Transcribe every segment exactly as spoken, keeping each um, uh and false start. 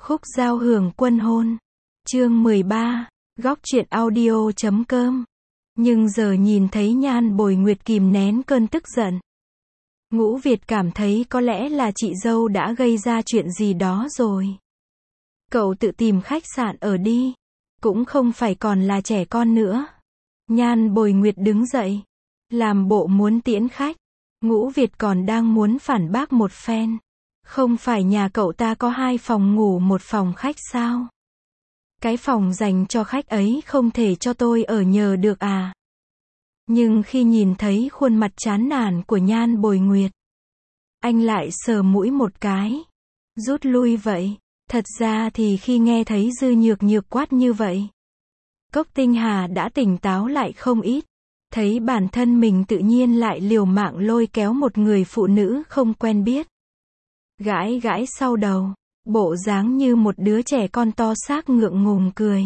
Khúc giao hưởng quân hôn. Chương mười ba. Góc truyện audio chấm com. Nhưng giờ nhìn thấy Nhan Bồi Nguyệt kìm nén cơn tức giận. Ngũ Việt cảm thấy có lẽ là chị dâu đã gây ra chuyện gì đó rồi. Cậu tự tìm khách sạn ở đi. Cũng không phải còn là trẻ con nữa. Nhan Bồi Nguyệt đứng dậy. Làm bộ muốn tiễn khách. Ngũ Việt còn đang muốn phản bác một phen. Không phải nhà cậu ta có hai phòng ngủ một phòng khách sao? Cái phòng dành cho khách ấy không thể cho tôi ở nhờ được à? Nhưng khi nhìn thấy khuôn mặt chán nản của Nhan Bồi Nguyệt, anh lại sờ mũi một cái. Rút lui vậy. Thật ra thì khi nghe thấy Dư Nhược Nhược quát như vậy, Cốc Tinh Hà đã tỉnh táo lại không ít. Thấy bản thân mình tự nhiên lại liều mạng lôi kéo một người phụ nữ không quen biết. Gãi gãi sau đầu, bộ dáng như một đứa trẻ con to xác ngượng ngùng cười.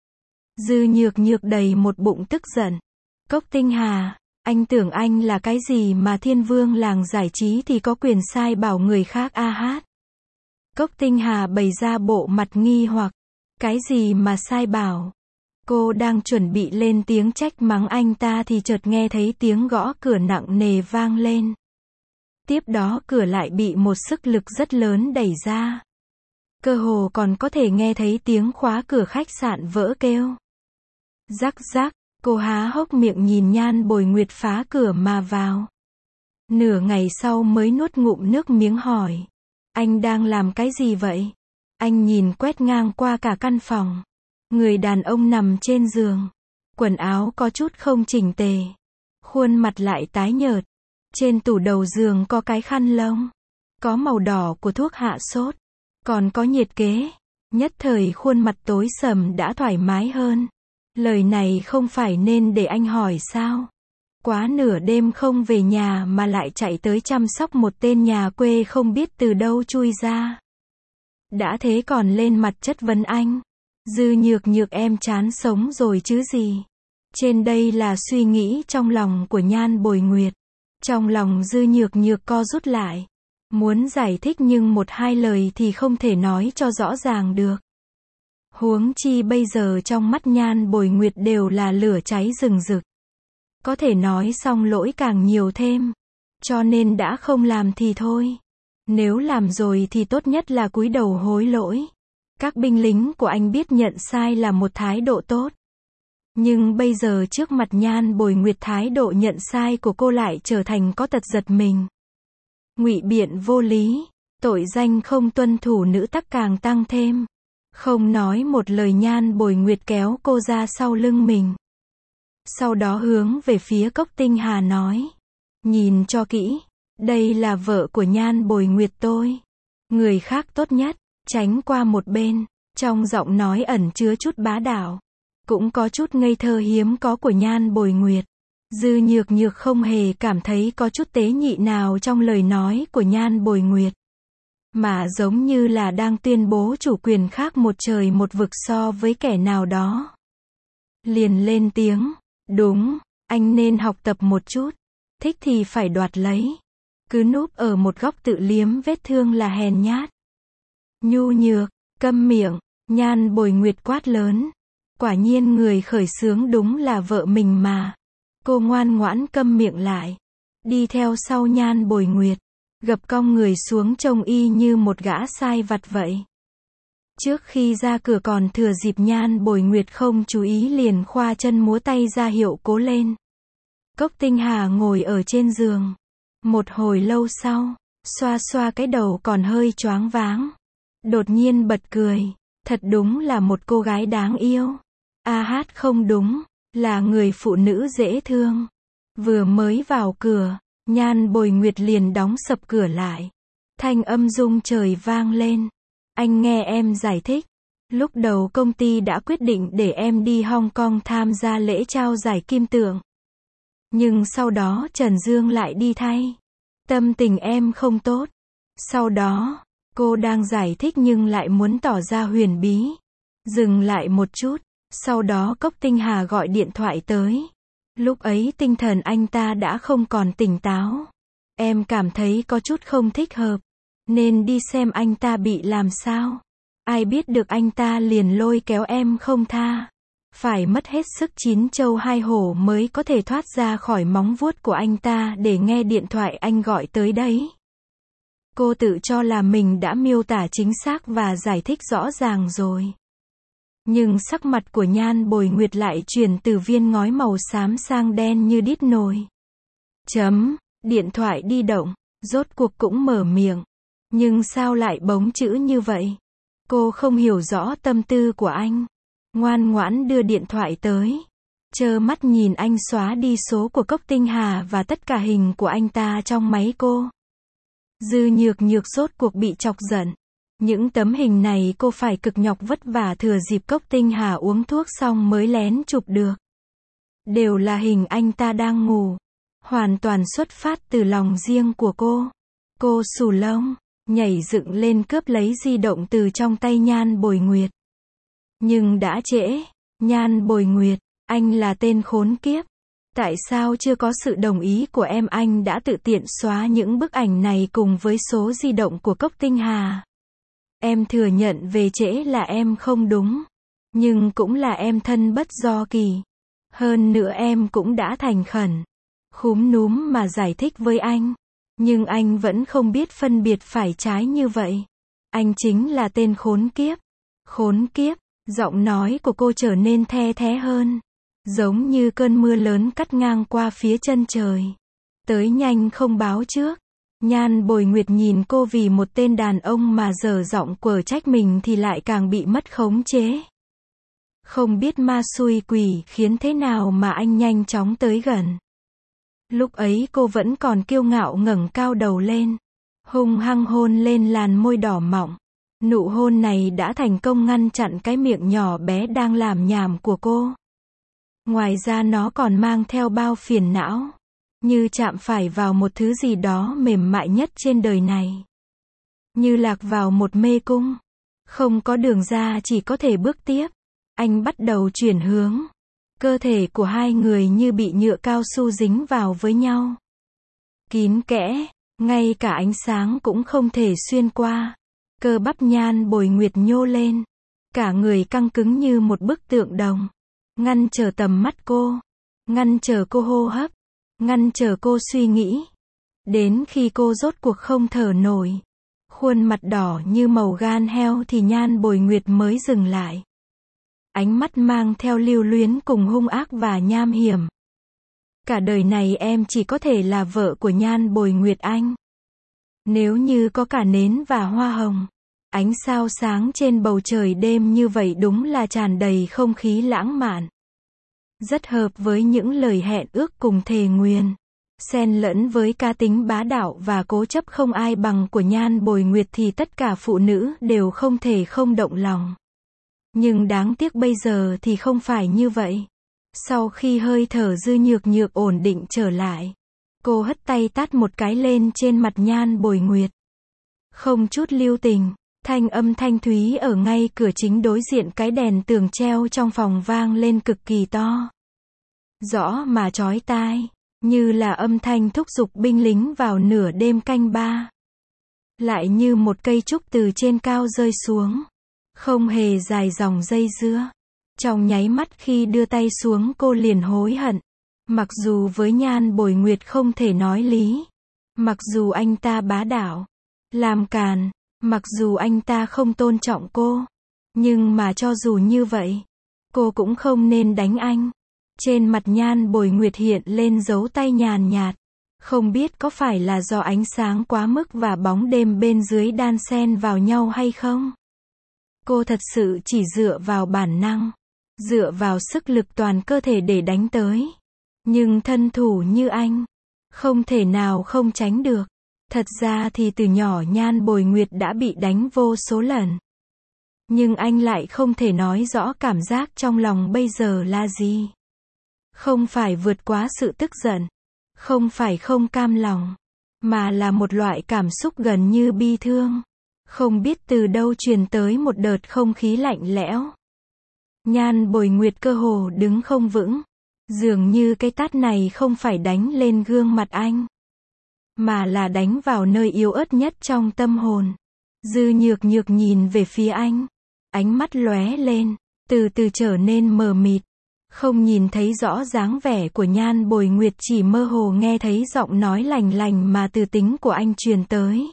Dư Nhược Nhược đầy một bụng tức giận. Cốc Tinh Hà, anh tưởng anh là cái gì mà thiên vương làng giải trí thì có quyền sai bảo người khác a hát. Cốc Tinh Hà bày ra bộ mặt nghi hoặc. Cái gì mà sai bảo? Cô đang chuẩn bị lên tiếng trách mắng anh ta thì chợt nghe thấy tiếng gõ cửa nặng nề vang lên. Tiếp đó cửa lại bị một sức lực rất lớn đẩy ra. Cơ hồ còn có thể nghe thấy tiếng khóa cửa khách sạn vỡ kêu. Rắc rắc, cô há hốc miệng nhìn Nhan Bồi Nguyệt phá cửa mà vào. Nửa ngày sau mới nuốt ngụm nước miếng hỏi. Anh đang làm cái gì vậy? Anh nhìn quét ngang qua cả căn phòng. Người đàn ông nằm trên giường. Quần áo có chút không chỉnh tề. Khuôn mặt lại tái nhợt. Trên tủ đầu giường có cái khăn lông. Có màu đỏ của thuốc hạ sốt. Còn có nhiệt kế. Nhất thời khuôn mặt tối sầm đã thoải mái hơn. Lời này không phải nên để anh hỏi sao? Quá nửa đêm không về nhà mà lại chạy tới chăm sóc một tên nhà quê không biết từ đâu chui ra. Đã thế còn lên mặt chất vấn anh. Dư Nhược Nhược em chán sống rồi chứ gì? Trên đây là suy nghĩ trong lòng của Nhan Bồi Nguyệt. Trong lòng Dư Nhược Nhược co rút lại. Muốn giải thích nhưng một hai lời thì không thể nói cho rõ ràng được. Huống chi bây giờ trong mắt Nhan Bồi Nguyệt đều là lửa cháy rừng rực. Có thể nói xong lỗi càng nhiều thêm. Cho nên đã không làm thì thôi. Nếu làm rồi thì tốt nhất là cúi đầu hối lỗi. Các binh lính của anh biết nhận sai là một thái độ tốt. Nhưng bây giờ trước mặt Nhan Bồi Nguyệt thái độ nhận sai của cô lại trở thành có tật giật mình. Ngụy biện vô lý, tội danh không tuân thủ nữ tắc càng tăng thêm. Không nói một lời Nhan Bồi Nguyệt kéo cô ra sau lưng mình. Sau đó hướng về phía Cốc Tinh Hà nói. Nhìn cho kỹ, đây là vợ của Nhan Bồi Nguyệt tôi. Người khác tốt nhất, tránh qua một bên. Trong giọng nói ẩn chứa chút bá đạo. Cũng có chút ngây thơ hiếm có của Nhan Bồi Nguyệt. Dư Nhược Nhược không hề cảm thấy có chút tế nhị nào trong lời nói của Nhan Bồi Nguyệt. Mà giống như là đang tuyên bố chủ quyền khác một trời một vực so với kẻ nào đó. Liền lên tiếng. Đúng, anh nên học tập một chút. Thích thì phải đoạt lấy. Cứ núp ở một góc tự liếm vết thương là hèn nhát. Nhu Nhược, câm miệng. Nhan Bồi Nguyệt quát lớn. Quả nhiên người khởi xướng đúng là vợ mình mà. Cô ngoan ngoãn câm miệng lại. Đi theo sau Nhan Bồi Nguyệt. Gập cong người xuống trông y như một gã sai vặt vậy. Trước khi ra cửa còn thừa dịp Nhan Bồi Nguyệt không chú ý liền khoa chân múa tay ra hiệu cố lên. Cốc Tinh Hà ngồi ở trên giường. Một hồi lâu sau, xoa xoa cái đầu còn hơi choáng váng. Đột nhiên bật cười. Thật đúng là một cô gái đáng yêu. A hát không đúng, là người phụ nữ dễ thương. Vừa mới vào cửa, Nhan Bồi Nguyệt liền đóng sập cửa lại. Thanh âm rung trời vang lên. Anh nghe em giải thích. Lúc đầu công ty đã quyết định để em đi Hong Kong tham gia lễ trao giải kim tượng. Nhưng sau đó Trần Dương lại đi thay. Tâm tình em không tốt. Sau đó, cô đang giải thích nhưng lại muốn tỏ ra huyền bí. Dừng lại một chút. Sau đó Cốc Tinh Hà gọi điện thoại tới. Lúc ấy tinh thần anh ta đã không còn tỉnh táo. Em cảm thấy có chút không thích hợp. Nên đi xem anh ta bị làm sao. Ai biết được anh ta liền lôi kéo em không tha. Phải mất hết sức chín châu hai hổ mới có thể thoát ra khỏi móng vuốt của anh ta để nghe điện thoại anh gọi tới đấy. Cô tự cho là mình đã miêu tả chính xác và giải thích rõ ràng rồi. Nhưng sắc mặt của Nhan Bồi Nguyệt lại chuyển từ viên ngói màu xám sang đen như đít nồi. Chấm, điện thoại di động, rốt cuộc cũng mở miệng. Nhưng sao lại bóng chữ như vậy? Cô không hiểu rõ tâm tư của anh. Ngoan ngoãn đưa điện thoại tới. Trơ mắt nhìn anh xóa đi số của Cốc Tinh Hà và tất cả hình của anh ta trong máy cô. Dư Nhược Nhược rốt cuộc bị chọc giận. Những tấm hình này cô phải cực nhọc vất vả thừa dịp Cốc Tinh Hà uống thuốc xong mới lén chụp được. Đều là hình anh ta đang ngủ. Hoàn toàn xuất phát từ lòng riêng của cô. Cô xù lông, nhảy dựng lên cướp lấy di động từ trong tay Nhan Bồi Nguyệt. Nhưng đã trễ. Nhan Bồi Nguyệt, anh là tên khốn kiếp. Tại sao chưa có sự đồng ý của em anh đã tự tiện xóa những bức ảnh này cùng với số di động của Cốc Tinh Hà? Em thừa nhận về trễ là em không đúng. Nhưng cũng là em thân bất do kỳ. Hơn nữa em cũng đã thành khẩn. Khúm núm mà giải thích với anh. Nhưng anh vẫn không biết phân biệt phải trái như vậy. Anh chính là tên khốn kiếp. Khốn kiếp, giọng nói của cô trở nên the thé hơn. Giống như cơn mưa lớn cắt ngang qua phía chân trời. Tới nhanh không báo trước. Nhan Bồi Nguyệt nhìn cô vì một tên đàn ông mà dở giọng quở trách mình thì lại càng bị mất khống chế. Không biết ma xui quỷ khiến thế nào mà anh nhanh chóng tới gần. Lúc ấy cô vẫn còn kiêu ngạo ngẩng cao đầu lên. Hung hăng hôn lên làn môi đỏ mọng. Nụ hôn này đã thành công ngăn chặn cái miệng nhỏ bé đang làm nhảm của cô. Ngoài ra nó còn mang theo bao phiền não. Như chạm phải vào một thứ gì đó mềm mại nhất trên đời này. Như lạc vào một mê cung. Không có đường ra chỉ có thể bước tiếp. Anh bắt đầu chuyển hướng. Cơ thể của hai người như bị nhựa cao su dính vào với nhau. Kín kẽ, ngay cả ánh sáng cũng không thể xuyên qua. Cơ bắp Nhan Bồi Nguyệt nhô lên. Cả người căng cứng như một bức tượng đồng. Ngăn trở tầm mắt cô. Ngăn trở cô hô hấp. Ngăn trở cô suy nghĩ. Đến khi cô rốt cuộc không thở nổi. Khuôn mặt đỏ như màu gan heo thì Nhan Bồi Nguyệt mới dừng lại. Ánh mắt mang theo lưu luyến cùng hung ác và nham hiểm. Cả đời này em chỉ có thể là vợ của Nhan Bồi Nguyệt anh. Nếu như có cả nến và hoa hồng. Ánh sao sáng trên bầu trời đêm như vậy đúng là tràn đầy không khí lãng mạn. Rất hợp với những lời hẹn ước cùng thề nguyền. Xen lẫn với cá tính bá đạo và cố chấp không ai bằng của Nhan Bồi Nguyệt thì tất cả phụ nữ đều không thể không động lòng. Nhưng đáng tiếc bây giờ thì không phải như vậy. Sau khi hơi thở Dư Nhược Nhược ổn định trở lại. Cô hất tay tát một cái lên trên mặt Nhan Bồi Nguyệt. Không chút lưu tình. Thanh âm thanh thúy ở ngay cửa chính đối diện cái đèn tường treo trong phòng vang lên cực kỳ to. Rõ mà chói tai, như là âm thanh thúc giục binh lính vào nửa đêm canh ba. Lại như một cây trúc từ trên cao rơi xuống. Không hề dài dòng dây dưa. Trong nháy mắt khi đưa tay xuống cô liền hối hận. Mặc dù với Nhan Bồi Nguyệt không thể nói lý. Mặc dù anh ta bá đạo. Làm càn. Mặc dù anh ta không tôn trọng cô. Nhưng mà cho dù như vậy. Cô cũng không nên đánh anh. Trên mặt Nhan Bồi Nguyệt hiện lên dấu tay nhàn nhạt. Không biết có phải là do ánh sáng quá mức và bóng đêm bên dưới đan xen vào nhau hay không? Cô thật sự chỉ dựa vào bản năng. Dựa vào sức lực toàn cơ thể để đánh tới. Nhưng thân thủ như anh. Không thể nào không tránh được. Thật ra thì từ nhỏ Nhan Bồi Nguyệt đã bị đánh vô số lần. Nhưng anh lại không thể nói rõ cảm giác trong lòng bây giờ là gì. Không phải vượt quá sự tức giận. Không phải không cam lòng. Mà là một loại cảm xúc gần như bi thương. Không biết từ đâu truyền tới một đợt không khí lạnh lẽo. Nhan Bồi Nguyệt cơ hồ đứng không vững. Dường như cái tát này không phải đánh lên gương mặt anh. Mà là đánh vào nơi yếu ớt nhất trong tâm hồn. Dư Nhược Nhược nhìn về phía anh. Ánh mắt lóe lên, từ từ trở nên mờ mịt. Không nhìn thấy rõ dáng vẻ của Nhan Bồi Nguyệt, chỉ mơ hồ nghe thấy giọng nói lành lành mà từ tính của anh truyền tới.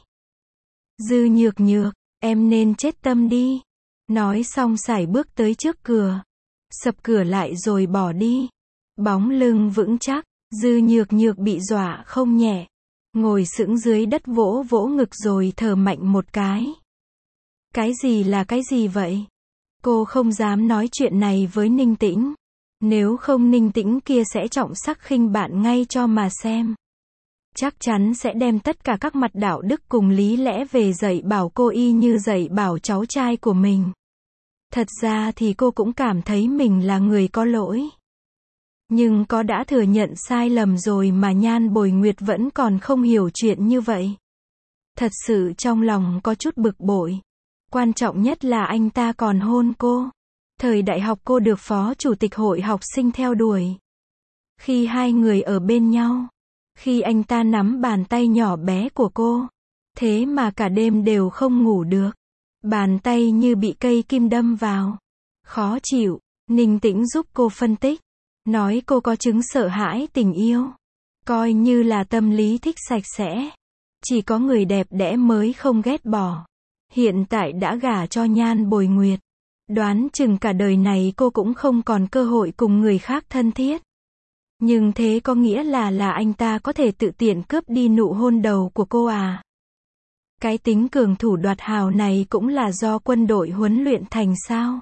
Dư Nhược Nhược, em nên chết tâm đi. Nói xong sải bước tới trước cửa. Sập cửa lại rồi bỏ đi. Bóng lưng vững chắc, Dư Nhược Nhược bị dọa không nhẹ. Ngồi sững dưới đất vỗ vỗ ngực rồi thở mạnh một cái. Cái gì là cái gì vậy? Cô không dám nói chuyện này với Ninh Tĩnh. Nếu không Ninh Tĩnh kia sẽ trọng sắc khinh bạn ngay cho mà xem. Chắc chắn sẽ đem tất cả các mặt đạo đức cùng lý lẽ về dạy bảo cô y như dạy bảo cháu trai của mình. Thật ra thì cô cũng cảm thấy mình là người có lỗi. Nhưng có đã thừa nhận sai lầm rồi mà Nhan Bồi Nguyệt vẫn còn không hiểu chuyện như vậy. Thật sự trong lòng có chút bực bội. Quan trọng nhất là anh ta còn hôn cô. Thời đại học cô được phó chủ tịch hội học sinh theo đuổi. Khi hai người ở bên nhau, khi anh ta nắm bàn tay nhỏ bé của cô, thế mà cả đêm đều không ngủ được. Bàn tay như bị cây kim đâm vào. Khó chịu. Ninh Tĩnh giúp cô phân tích. Nói cô có chứng sợ hãi tình yêu. Coi như là tâm lý thích sạch sẽ. Chỉ có người đẹp đẽ mới không ghét bỏ. Hiện tại đã gả cho Nhan Bồi Nguyệt. Đoán chừng cả đời này cô cũng không còn cơ hội cùng người khác thân thiết. Nhưng thế có nghĩa là là anh ta có thể tự tiện cướp đi nụ hôn đầu của cô à? Cái tính cường thủ đoạt hào này cũng là do quân đội huấn luyện thành sao?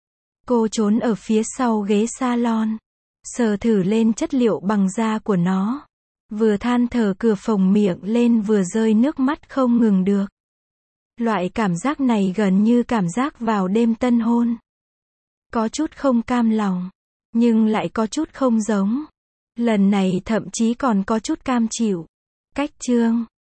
Cô trốn ở phía sau ghế salon, sờ thử lên chất liệu bằng da của nó. Vừa than thở cửa phồng miệng lên vừa rơi nước mắt không ngừng được. Loại cảm giác này gần như cảm giác vào đêm tân hôn. Có chút không cam lòng, nhưng lại có chút không giống. Lần này thậm chí còn có chút cam chịu. Cách chương